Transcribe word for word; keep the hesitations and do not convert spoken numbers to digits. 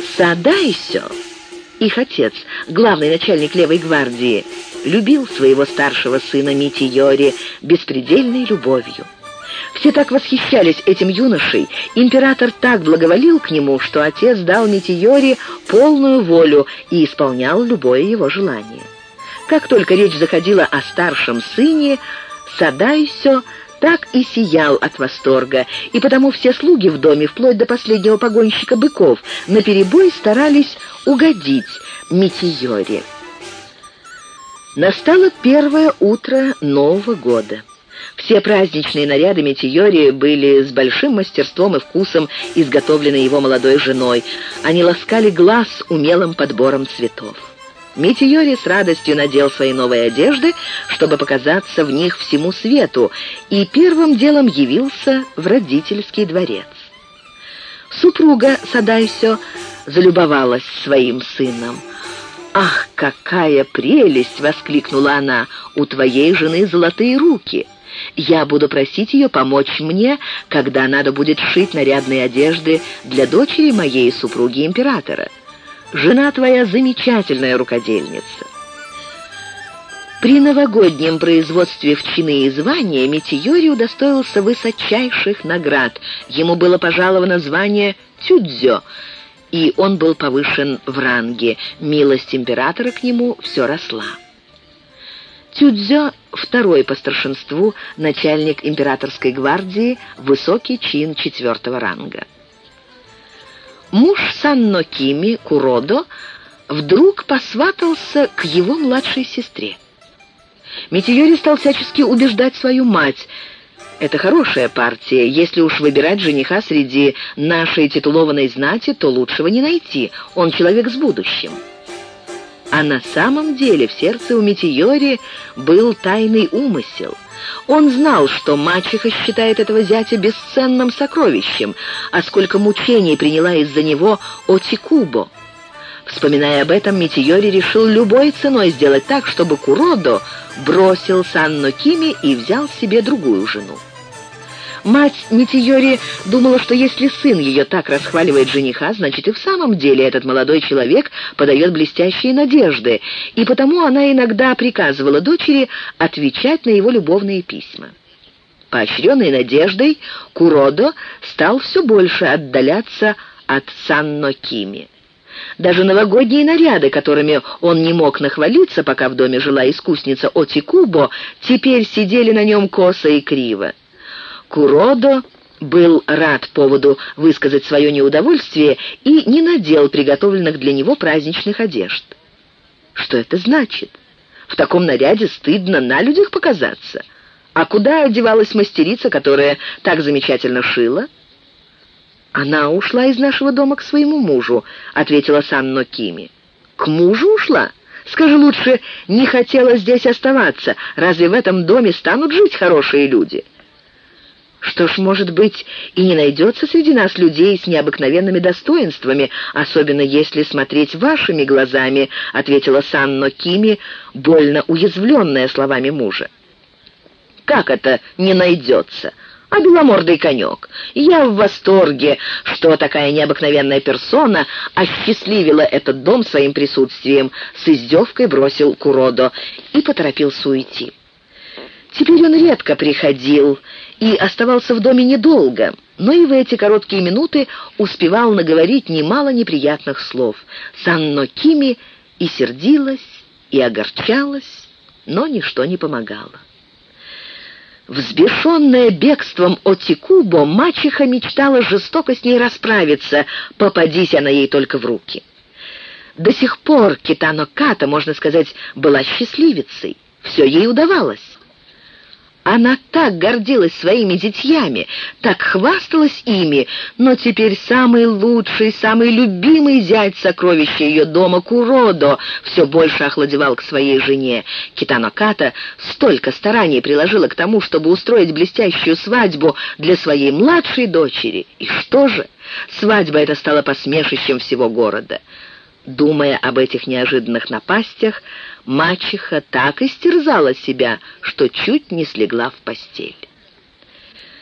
Садайсё, их отец, главный начальник левой гвардии, любил своего старшего сына Митийори беспредельной любовью. Все так восхищались этим юношей, император так благоволил к нему, что отец дал Митийори полную волю и исполнял любое его желание. Как только речь заходила о старшем сыне, Садайсё так и сиял от восторга, и потому все слуги в доме, вплоть до последнего погонщика быков, наперебой старались угодить Митийори. Настало первое утро Нового года. Все праздничные наряды Митийори были с большим мастерством и вкусом изготовлены его молодой женой. Они ласкали глаз умелым подбором цветов. Митийори с радостью надел свои новые одежды, чтобы показаться в них всему свету, и первым делом явился в родительский дворец. Супруга Садайсё залюбовалась своим сыном. «Ах, какая прелесть!» — воскликнула она. «У твоей жены золотые руки. Я буду просить ее помочь мне, когда надо будет шить нарядные одежды для дочери моей супруги императора. Жена твоя замечательная рукодельница». При новогоднем производстве в чины и звания Митийори удостоился высочайших наград. Ему было пожаловано звание Тюдзё, и он был повышен в ранге. Милость императора к нему все росла. Тюдзё — второй по старшинству начальник императорской гвардии, высокий чин четвертого ранга. Муж Санно Кими, Куродо, вдруг посватался к его младшей сестре. Митийори стал всячески убеждать свою мать: «Это хорошая партия. Если уж выбирать жениха среди нашей титулованной знати, то лучшего не найти. Он человек с будущим». А на самом деле в сердце у Митийори был тайный умысел. Он знал, что мачеха считает этого зятя бесценным сокровищем, а сколько мучений приняла из-за него Отикубо. Вспоминая об этом, Митийори решил любой ценой сделать так, чтобы Куродо бросил Санно Кими и взял себе другую жену. Мать Митийори думала, что если сын ее так расхваливает жениха, значит и в самом деле этот молодой человек подает блестящие надежды, и потому она иногда приказывала дочери отвечать на его любовные письма. Поощренный надеждой, Куродо стал все больше отдаляться от Санно Кими. Даже новогодние наряды, которыми он не мог нахвалиться, пока в доме жила искусница Отикубо, теперь сидели на нем косо и криво. Куродо был рад поводу высказать свое неудовольствие и не надел приготовленных для него праздничных одежд. Что это значит? В таком наряде стыдно на людях показаться. А куда одевалась мастерица, которая так замечательно шила? «Она ушла из нашего дома к своему мужу», — ответила Санно Кими. «К мужу ушла? Скажи лучше, не хотела здесь оставаться. Разве в этом доме станут жить хорошие люди?» «Что ж, может быть, и не найдется среди нас людей с необыкновенными достоинствами, особенно если смотреть вашими глазами», — ответила Санно Кими, больно уязвленная словами мужа. «Как это не найдется? А беломордый конек? Я в восторге, что такая необыкновенная персона осчастливила этот дом своим присутствием», — с издевкой бросил Куродо и поторопился уйти. Теперь он редко приходил и оставался в доме недолго, но и в эти короткие минуты успевал наговорить немало неприятных слов. Санно Кими и сердилась, и огорчалась, но ничто не помогало. Взбешенная бегством Отикубо, мачеха мечтала жестоко с ней расправиться, попадись она ей только в руки. До сих пор Китано Ката, можно сказать, была счастливицей. Все ей удавалось. Она так гордилась своими детьями, так хвасталась ими, но теперь самый лучший, самый любимый зять сокровища ее дома Куродо все больше охладевал к своей жене. Китано Ката столько стараний приложила к тому, чтобы устроить блестящую свадьбу для своей младшей дочери. И что же? Свадьба эта стала посмешищем всего города. Думая об этих неожиданных напастях, мачеха так истерзала себя, что чуть не слегла в постель.